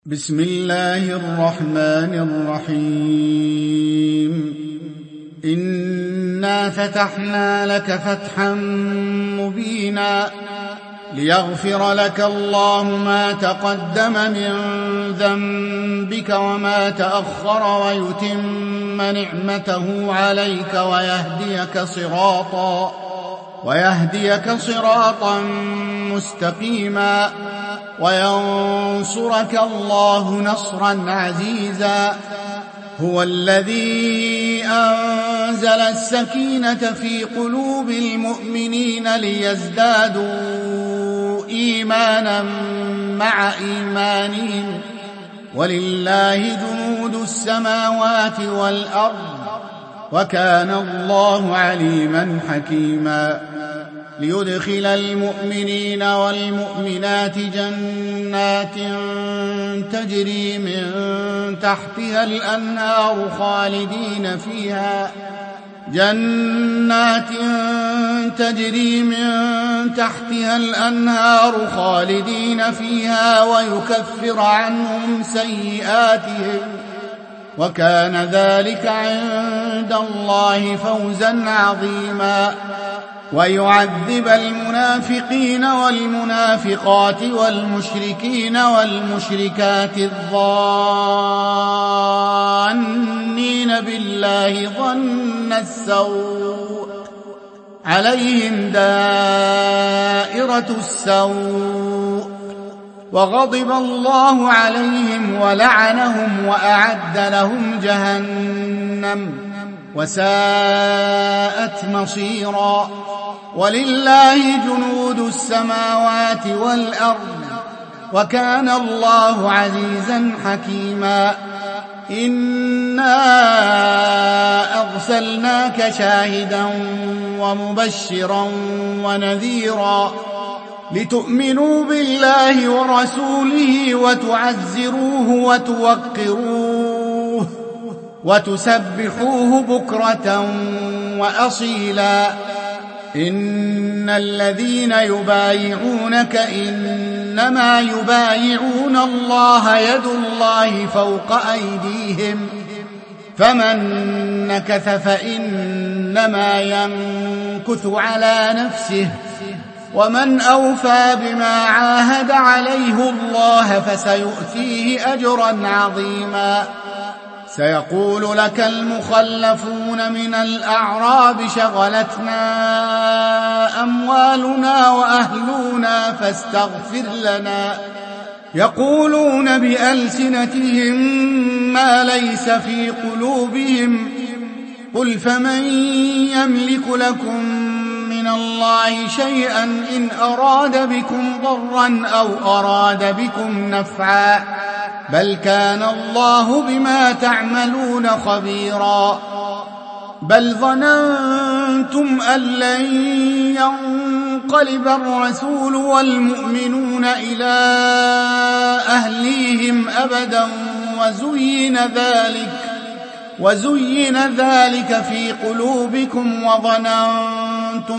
بسم الله الرحمن الرحيم. إنا فتحنا لك فتحا مبينا ليغفر لك الله ما تقدم من ذنبك وما تأخر ويتم نعمته عليك ويهديك صراطا مستقيما وينصرك الله نصرا عزيزا. هو الذي أنزل السكينة في قلوب المؤمنين ليزدادوا إيمانا مع إيمانهم ولله جنود السماوات والأرض وكان الله عليما حكيما. ليدخل المؤمنين والمؤمنات جنات تجري من تحتها الأنهار خالدين فيها ويكفر عنهم سيئاتهم وكان ذلك عند الله فوزا عظيما. ويعذب المنافقين والمنافقات والمشركين والمشركات الظانين بالله ظن السوء عليهم دائرة السوء وغضب الله عليهم ولعنهم وأعد لهم جهنم وساءت مصيرا. ولله جنود السماوات والأرض وكان الله عزيزا حكيما. إنا أرسلناك شاهدا ومبشرا ونذيرا لتؤمنوا بالله ورسوله وتعزروه وتوقروه وتسبحوه بكرة وأصيلا. إن الذين يبايعونك إنما يبايعون الله يد الله فوق أيديهم فمن نكث فإنما ينكث على نفسه ومن أوفى بما عاهد عليه الله فسيؤتيه أجرا عظيما. سيقول لك المخلفون من الأعراب شغلتنا أموالنا وأهلنا فاستغفر لنا يقولون بألسنتهم ما ليس في قلوبهم قل فمن يملك لكم من الله شيئا إن أراد بكم ضرا أو أراد بكم نفعا بل كان الله بما تعملون خبيرا. بل ظننتم أن لن ينقلب الرسول والمؤمنون إلى أهليهم أبدا وزين ذلك في قلوبكم وظننتم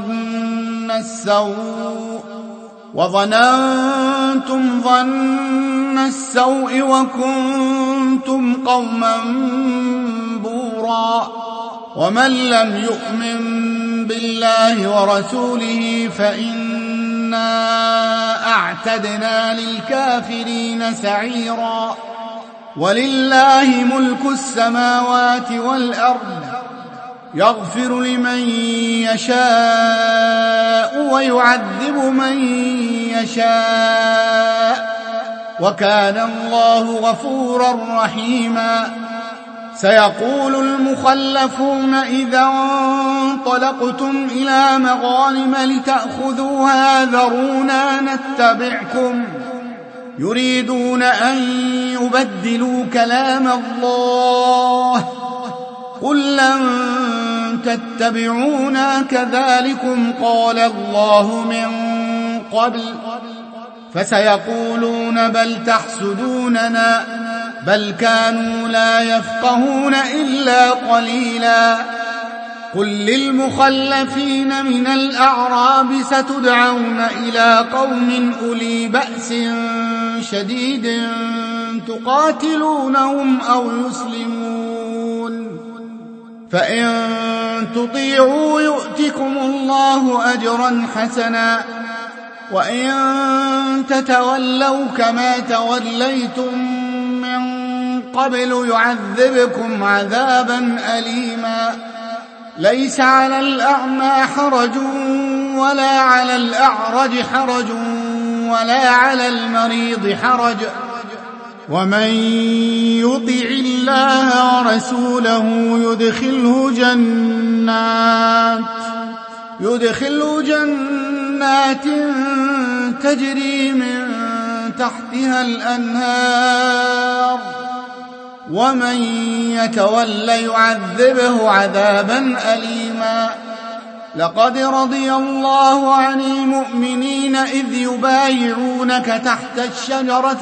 ظن السوء وكنتم قوما بورا. ومن لم يؤمن بالله ورسوله فإنا أعتدنا للكافرين سعيرا. ولله ملك السماوات والأرض يغفر لمن يشاء ويعذب من يشاء وكان الله غفورا رحيما. سيقول المخلفون إذا انطلقتم إلى مغانم لتأخذوها ذرونا نتبعكم يريدون أن يبدلوا كلام الله قل لن تتبعونا كذلكم قال الله من قبل فسيقولون بل تحسدوننا بل كانوا لا يفقهون إلا قليلا. قل للمخلفين من الأعراب ستدعون إلى قوم أولي بأس شديد تقاتلونهم أو يسلمون، فإن تطيعوا يؤتكم الله أجرا حسنا، وإن تتولوا كما توليتم من قبل يعذبكم عذابا أليما. ليس على الأعمى حرج ولا على الأعرج حرج ولا على المريض حرج، ومن يطع الله ورسوله يدخله جنات تجري من تحتها الأنهار، ومن يتول يعذبه عذابا أليما. لقد رضي الله عن المؤمنين إذ يبايعونك تحت الشجرة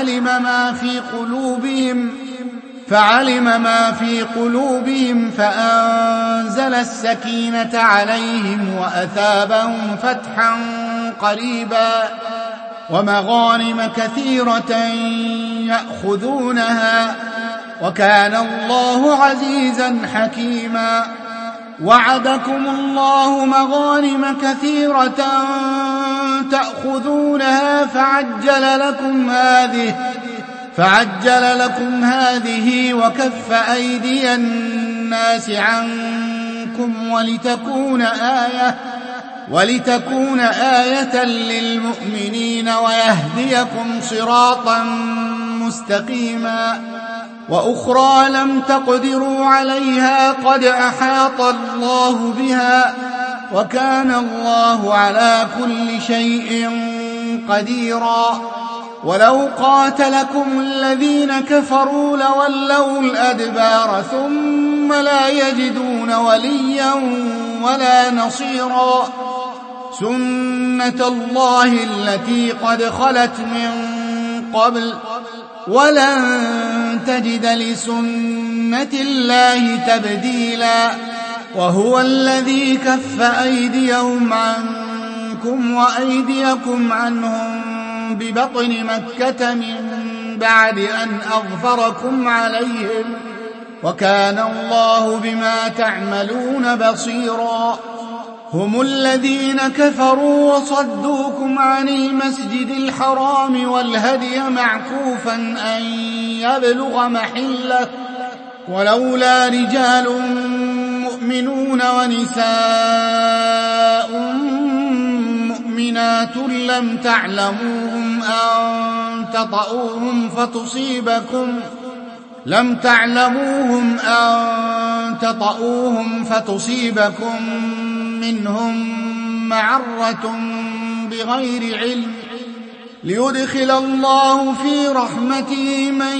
فعلم ما في قلوبهم فأنزل السكينة عليهم وأثابهم فتحا قريبا ومغانم كثيرة يأخذونها، وكان الله عزيزا حكيما. وعدكم الله مغانم كثيرة تأخذونها فعجل لكم هذه وكف أيدي الناس عنكم ولتكون آية للمؤمنين ويهديكم صراطا مستقيما. وأخرى لم تقدروا عليها قد أحاط الله بها، وكان الله على كل شيء قديرا. ولو قاتلكم الذين كفروا لولوا الأدبار ثم لا يجدون وليا ولا نصيرا. سنة الله التي قد خلت من قبل ولن تجد لسنة الله تبديلا. وهو الذي كف أيديهم عنكم وأيديكم عنهم ببطن مكة من بعد أن أظفركم عليهم، وكان الله بما تعملون بصيرا. هم الذين كفروا وصدوكم عن المسجد الحرام والهدي معكوفا أن يبلغ محله، ولولا رجال مؤمنون ونساء مؤمنات لم تعلموهم أن تطؤوهم فتصيبكم منهم معرة بغير علم، ليدخل الله في رحمته من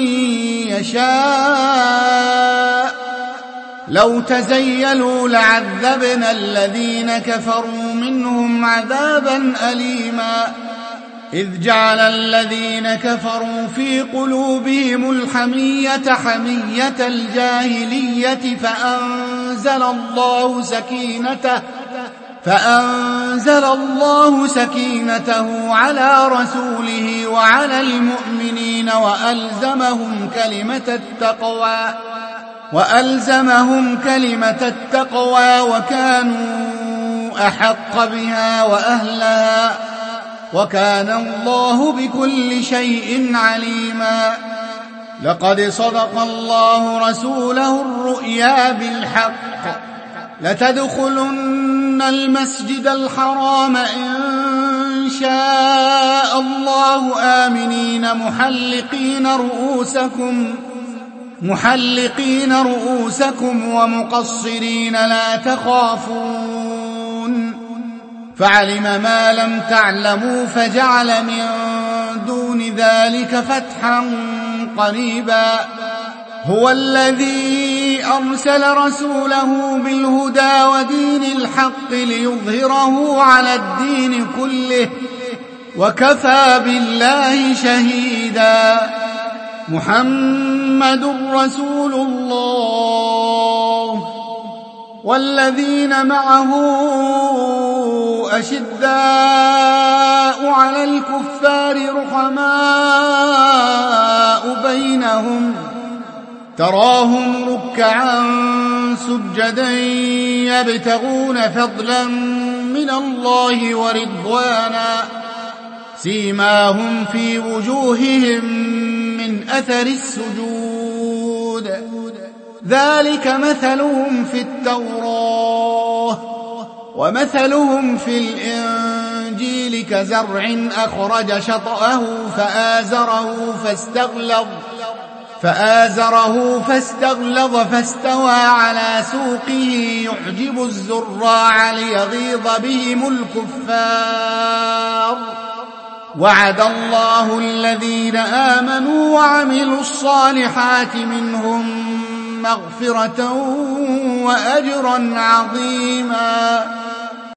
يشاء. لو تزيلوا لعذبنا الذين كفروا منهم عذابا أليما. إذ جعل الذين كفروا في قلوبهم الحمية حمية الجاهلية فأنزل الله سكينته على رسوله وعلى المؤمنين وألزمهم كلمة التقوى وكانوا أحق بها وأهلها، وكان الله بكل شيء عليما. لقد صدق الله رسوله الرؤيا بالحق، لتدخلن المسجد الحرام إن شاء الله آمنين محلقين رؤوسكم ومقصرين لا تخافون، فعلم ما لم تعلموا فجعل من دون ذلك فتحا قريبا. هو الذي أرسل رسوله بالهدى ودين الحق ليظهره على الدين كله، وكفى بالله شهيدا. محمد رسول الله والذين معه أشداء على الكفار رحماء بينهم تراهم ركعا سجدا يبتغون فضلا من الله ورضوانا سيماهم في وجوههم من أثر السجود ذلك مثلهم في التوراة ومثلهم في الإنجيل كزرع أخرج شطأه فآزره فاستغلظ فاستوى على سوقه يعجب الزراع ليغيظ بهم الكفار وعد الله الذين آمنوا وعملوا الصالحات منهم مغفرة وأجرا عظيما